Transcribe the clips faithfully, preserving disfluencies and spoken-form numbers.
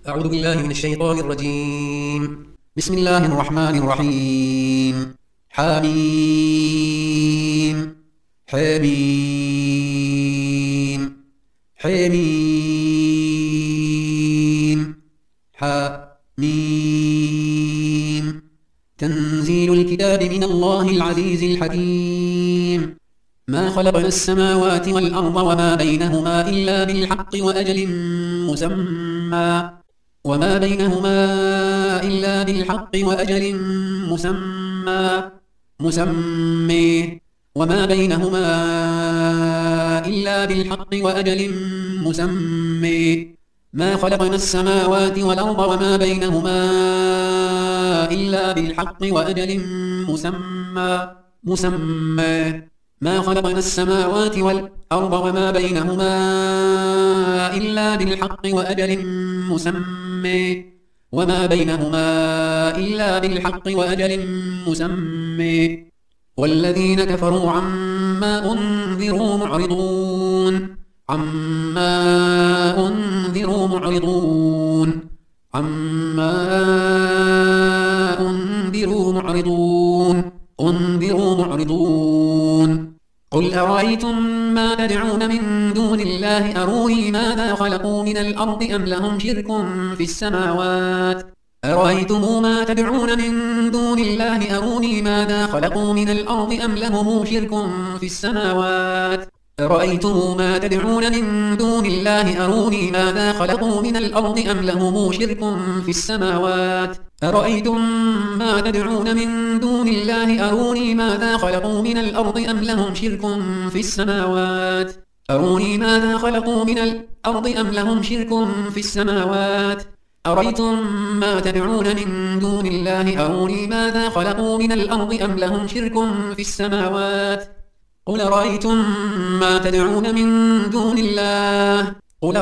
أعوذ بالله من الشيطان الرجيم. بسم الله الرحمن الرحيم. حميم حميم حميم حميم تنزيل الكتاب من الله العزيز الحكيم. ما خلقنا السماوات والأرض وما بينهما إلا بالحق وأجل مسمى وما بينهما إلا بالحق وأجل مسمى مسمى وما بينهما إلا بالحق وأجل مسمى ما خلقنا السماوات والأرض وما بينهما إلا بالحق وأجل مسمى مسمى ما خلقنا السماوات والأرض وما بينهما إلا بالحق وأجل مسمى وما بينهما إلا بالحق وأجل مسمى والذين كفروا عما أنذروا معرضون عما أنذروا معرضون عما أنذروا معرضون أنذروا معرضون قل أرأيتم ما تدعون من دون الله أروني ماذا خلقوا من الأرض أم لهم شرك في السماوات أرأيتم ما تدعون من دون الله أروني ماذا خلقوا من الأرض أم لهم شرك في السماوات أرأيتم ما تدعون من دون الله أروني ماذا خلقوا من الأرض أم لهم شرك في السماوات أرأيتم ما تدعون من دون الله أروني ماذا خلقوا من الأرض أم لهم شرك في السماوات أروني ماذا خلقوا من الأرض أم لهم شرك في السماوات أرأيتم ما تدعون من دون الله أروني ماذا خلقوا من الأرض أم لهم شرك في السماوات قل رأيتم ما تدعون من دون الله قل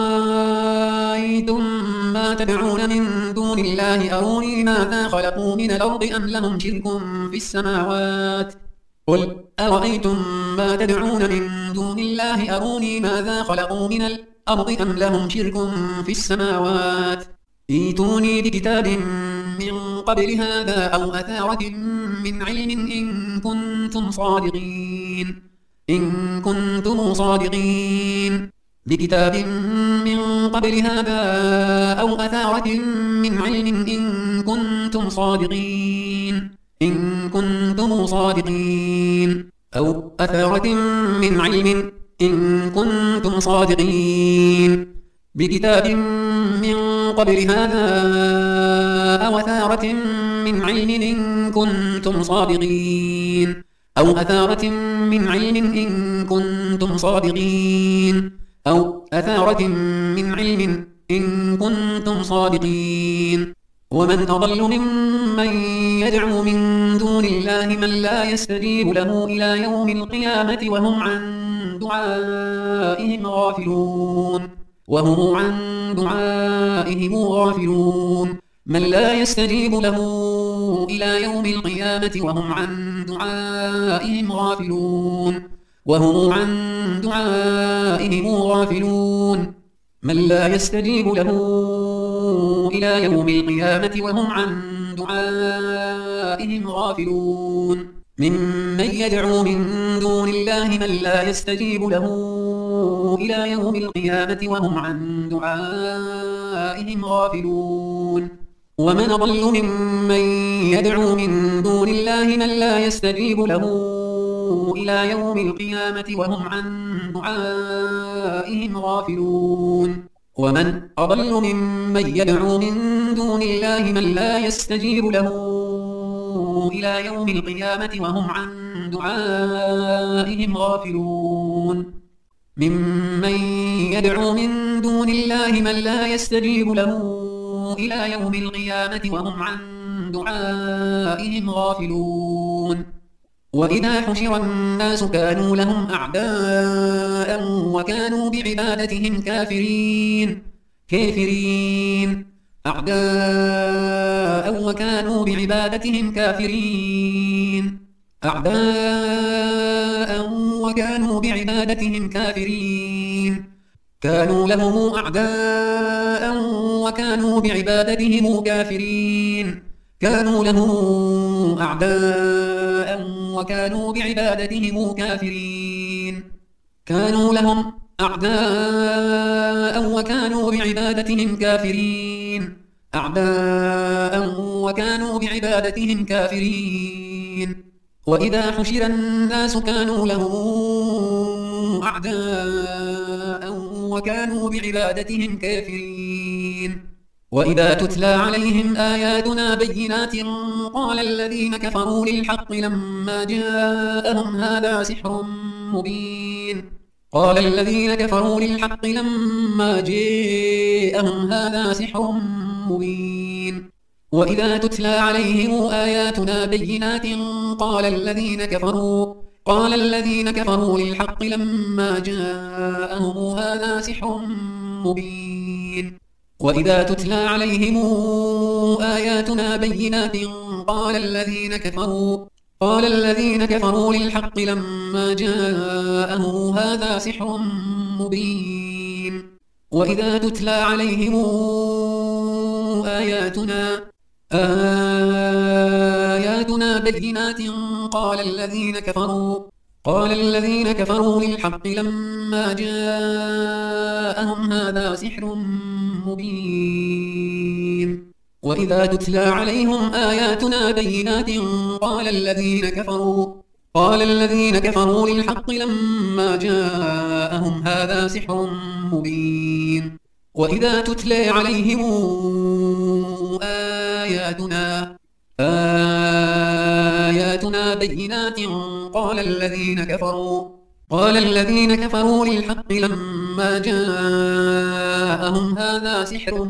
رأيتم ما تدعون من دون الله أروني ماذا خلقوا من الأرض أم لهم شرك في السماوات قل أرأيتم ما تدعون من دون الله أروني ماذا خلقوا من الأرض أم لهم شرك في السماوات ائتوني بكتاب من قبل هذا أو أثارة من علم إن كنتم صادقين إن كنتم صادقين بكتاب من قبل هذا أو أثارة من علم إن كنتم صادقين إن كنتم صادقين أو أثارة من علم إن كنتم صادقين بكتاب من قبل هذا أو أثارة من علم إن كنتم صادقين أو أثارة من علم إن كنتم صادقين أو أثارة من علم إن كنتم صادقين ومن أضل ممن يدعو من دون الله من لا يستجيب له إلى يوم القيامة وهم عن دعائهم غافلون وهم عن دعائهم غافلون من لا يستجيب له إلى يوم القيامة وهم عن دعائهم غافلون وهم عن دعائهم غافلون من لا يستجيب له إلى يوم القيامة وهم عن دعائهم غافلون ممن يدعو من دون الله من لا يستجيب له إلى يوم القيامة وهم عن دعائهم غافلون ومن أضل ممن يدعو من دون الله من لا يستجيب له إلى يوم القيامة وهم عن دعائهم غافلون ومن أضل ممن يدعو من دون الله من لا يستجيب له إلى يوم القيامة وهم عن دعائهم غافلون ممن يدعو من دون الله من لا يستجيب له إلى يوم القيامة وهم عن دعائهم غافلون وإذا حشر الناس كانوا لهم أعداء وكانوا بعبادتهم كافرين كافرين أعداء وكانوا بعبادتهم كافرين أعداء وكانوا بعبادتهم كافرين كانوا لهم أعداء وكانوا بعبادتهم كافرين كانوا له أعداء وكانوا بعبادتهم كافرين كانوا لهم أعداء وكانوا بعبادتهم كافرين أعداء وكانوا بعبادتهم كافرين وإذا حشر الناس كانوا له أعداء وكانوا بعبادتهم كافرين وإذا تتلى عليهم آياتنا بينات قال الذين كفروا للحق لما جاءهم هذا سحر مبين قال الذين كفروا للحق لما جاءهم هذا سحر مبين وإذا تتلى عليهم آياتنا بينات قال الذين كفروا قال الذين كفروا للحق لما جاءهم هذا سحر مبين وإذا تتلى عليهم آياتنا بينات قال الذين كفروا قال الذين كفروا للحق لما جاءهم هذا سحر مبين وإذا تتلى عليهم آياتنا آياتنا بينات قال الذين كفروا قال الذين كفروا للحق لما جاءهم هذا سحر مبين وإذا تتلى عليهم آياتنا بينات قال الذين كفروا قال الذين كفروا للحق لما جاءهم هذا سحر مبين وإذا تتلى عليهم آياتنا آياتنا بينات قال الذين كفروا قال الذين كفروا للحق لما جاءهم هذا سحر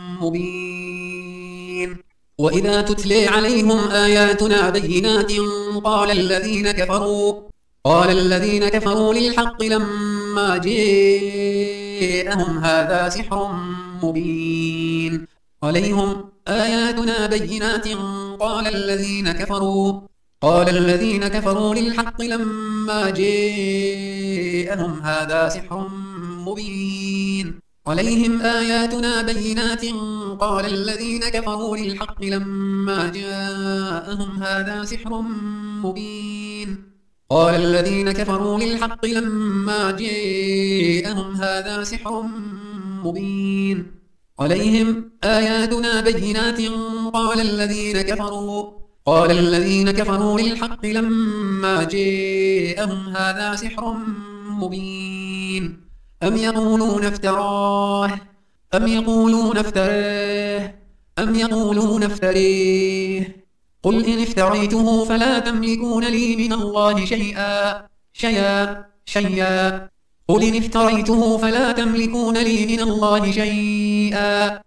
مبين وإذا تتلى عليهم آياتنا بينات قال الذين كفروا قال الذين كفروا للحق لما جاءهم هذا سحر مبين عليهم آياتنا بينات قال الذين كفروا قال الذين كفروا للحق لما جاءهم هذا سحر مبين عليهم آياتنا بينات قال الذين كفروا للحق لما جاءهم هذا سحر مبين قال الذين كفروا للحق لما جاءهم هذا سحر مبين عليهم آياتنا بينات قال الذين كفروا قال الذين كفروا للحق لما جاءهم هذا سحر مبين أم يقولون افتراه أم يقولون افتراه أم يقولون افتريه قل إن افتريته فلا تملكون لي من الله شيئا شيئا شيئا قل إن افتريته فلا تملكون لي من الله شيئا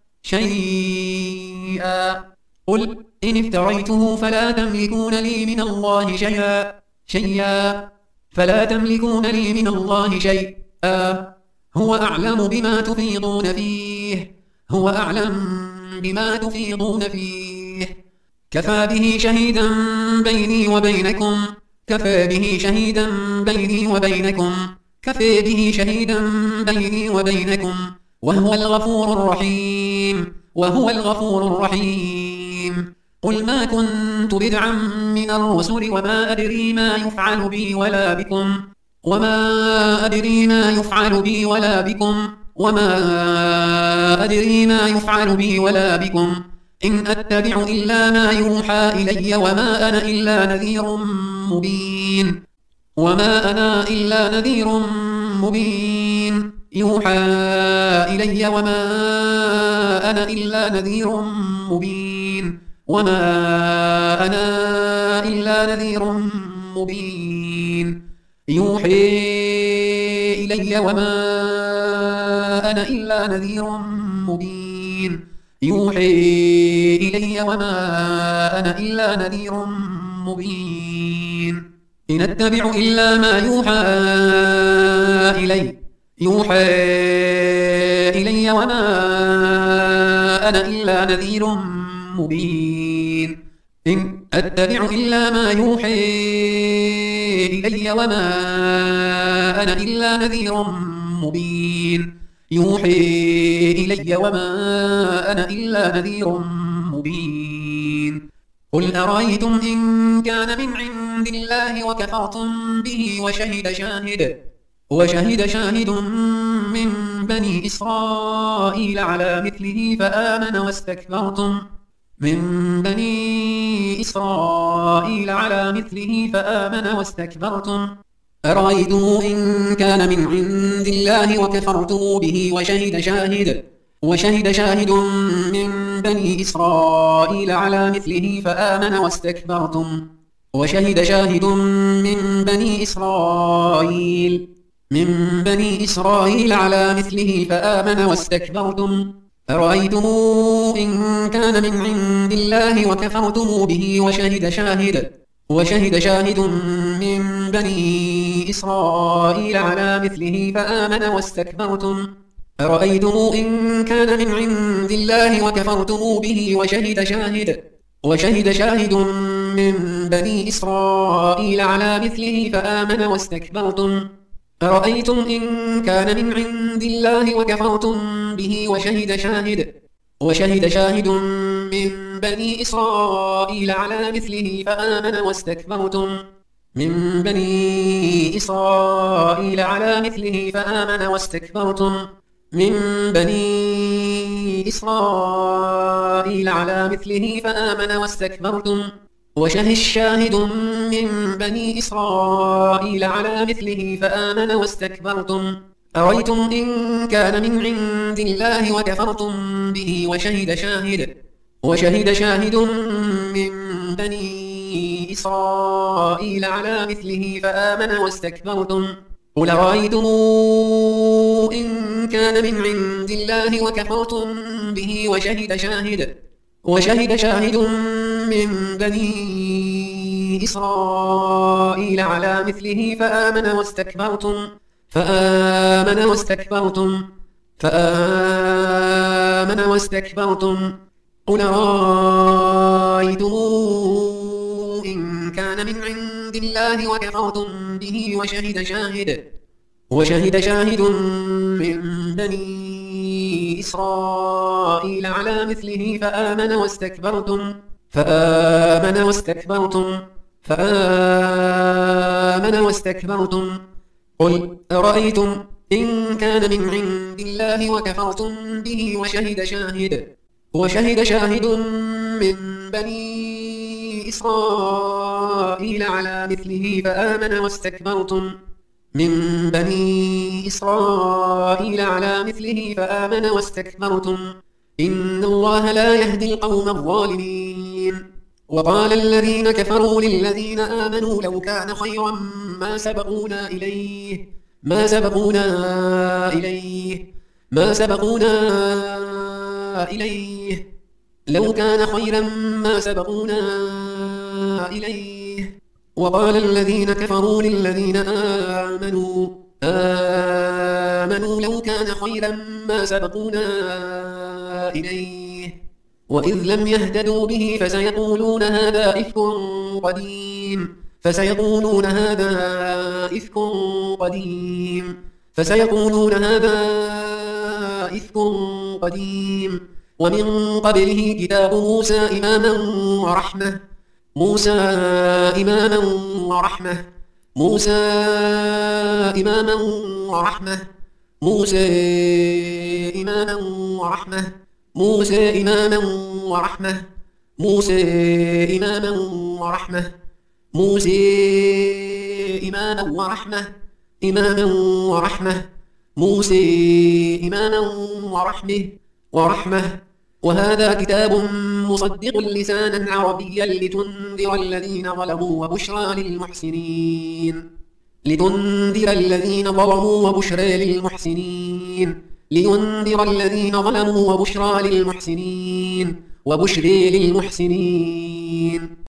شيئا قل إن افتريته فلا تملكون لي من الله شيئا شيئا فلا تملكون لي من الله شيئا هو أعلم بما تفيضون فيه هو أعلم بما تفيضون فيه كفى به شهيدا بيني وبينكم كفى به شهيدا بيني وبينكم كفى به شهيدا بيني وبينكم وهو الغفور الرحيم وهو الغفور الرحيم قل ما كنت بدعا من الرسل وما أدري ما يفعل بي ولا بكم وما أدري ما يفعل بي ولا بكم وما أدري ما يفعل بي ولا بكم إن أتبع إلا ما يوحى إلي وما أنا إلا نذير مبين وما أنا إلا نذير مبين يوحى إلي وما أنا إلا نذير مبين وما أنا إلا نذير مبين يوحي إلي وما أنا إلا نذير مبين يوحي إلي وما أنا إلا نذير مبين إن أتبع إلا ما يوحى إلي يوحى إلي وما أنا إلا نذير مبين إن أتبع إلا ما يوحى إلي وما أنا إلا نذير مبين يوحي إلي وما أنا إلا نذير مبين قل أرأيتم إن كان من عند الله وكفرتم به وشهد شاهد وشهد شاهد من بني إسرائيل على مثله فآمن واستكبرتم من بني إسرائيل على مثله فآمن واستكبرتم أرأيتم إن كان من عند الله وكفرتم به وشهد شاهد وشهد شاهد من بني إسرائيل على مثله فآمن واستكبرتم وشهد شاهد من بني إسرائيل من بني إسرائيل على مثله فآمن واستكبرتم أرأيتم إن كان من عند الله وكفرتم به وشهد شاهد وشهد شاهد من بني إسرائيل على مثله فآمن واستكبرتم أرأيتم إن كان من عند الله وكفرتم به وشهد شاهد وشهد شاهد من بني إسرائيل على مثله فآمن واستكبرتم أرأيتم إن كان من عند الله وكفرتم به وشهد شاهد وشهد شاهد من بني إسرائيل على مثله فآمن واستكبرتم من بني إسرائيل على مثله فآمن واستكبرتم من بني إسرائيل على مثله فآمن واستكبرتم وشهد شاهد من بني إسرائيل على مثله فآمن واستكبرتم أرأيتم إن كان من عند الله وكفرتم به وشهد شاهد وشهد شاهد من بني إسرائيل على مثله فآمن واستكبرتم قل أرأيتم إن كان من عند الله وكفرتم به وشهد شاهد وشهد شاهد من بني إسرائيل على مثله فآمن واستكبرتم فآمن واستكبرتم فآمن واستكبرتم قل أرأيتم إن كان من عند الله وكفرتم به وشهد شاهد وشهد شاهد من بني إسرائيل على مثله فآمن واستكبرتم فآمن واستكبرتم فآمن واستكبرتم قل أرأيتم إن كان من عند الله وكفرتم به وشهد شاهد وشهد شاهد من بني إسرائيل على مثله فآمن واستكبرتم من بني إسرائيل على مثله فآمن واستكبرتم إن الله لا يهدي القوم الظالمين وقال الذين كفروا للذين آمنوا لو كان خيرا ما سبقونا إليه ما سبقونا إليه ما سبقونا إليه لو كان خيرا ما سبقونا إليه وقال الذين كفروا للذين آمنوا آمنوا لو كان خيرا ما سبقونا إليه وإذ لم يهتدوا به فسيقولون هذا إفك قديم فسيقولون هذا إفك قديم فسيقولون هذا إفك قديم ومن قبله كتاب موسى إماما ورحمة موسى إماما ورحمة موسى إماما ورحمة موسى إماما ورحمة موسى إماما ورحمة موسى إماما ورحمة موسى إماما ورحمة إماما ورحمة موسى إماما ورحمة ورحمة وهذا كتاب مصدق لسانا عربيا لتنذر الذين ظلموا وبشرى للمحسنين لتنذر الذين ظلموا وبشرى للمحسنين لينذر الذين ظلموا وبشرى للمحسنين وبشرى للمحسنين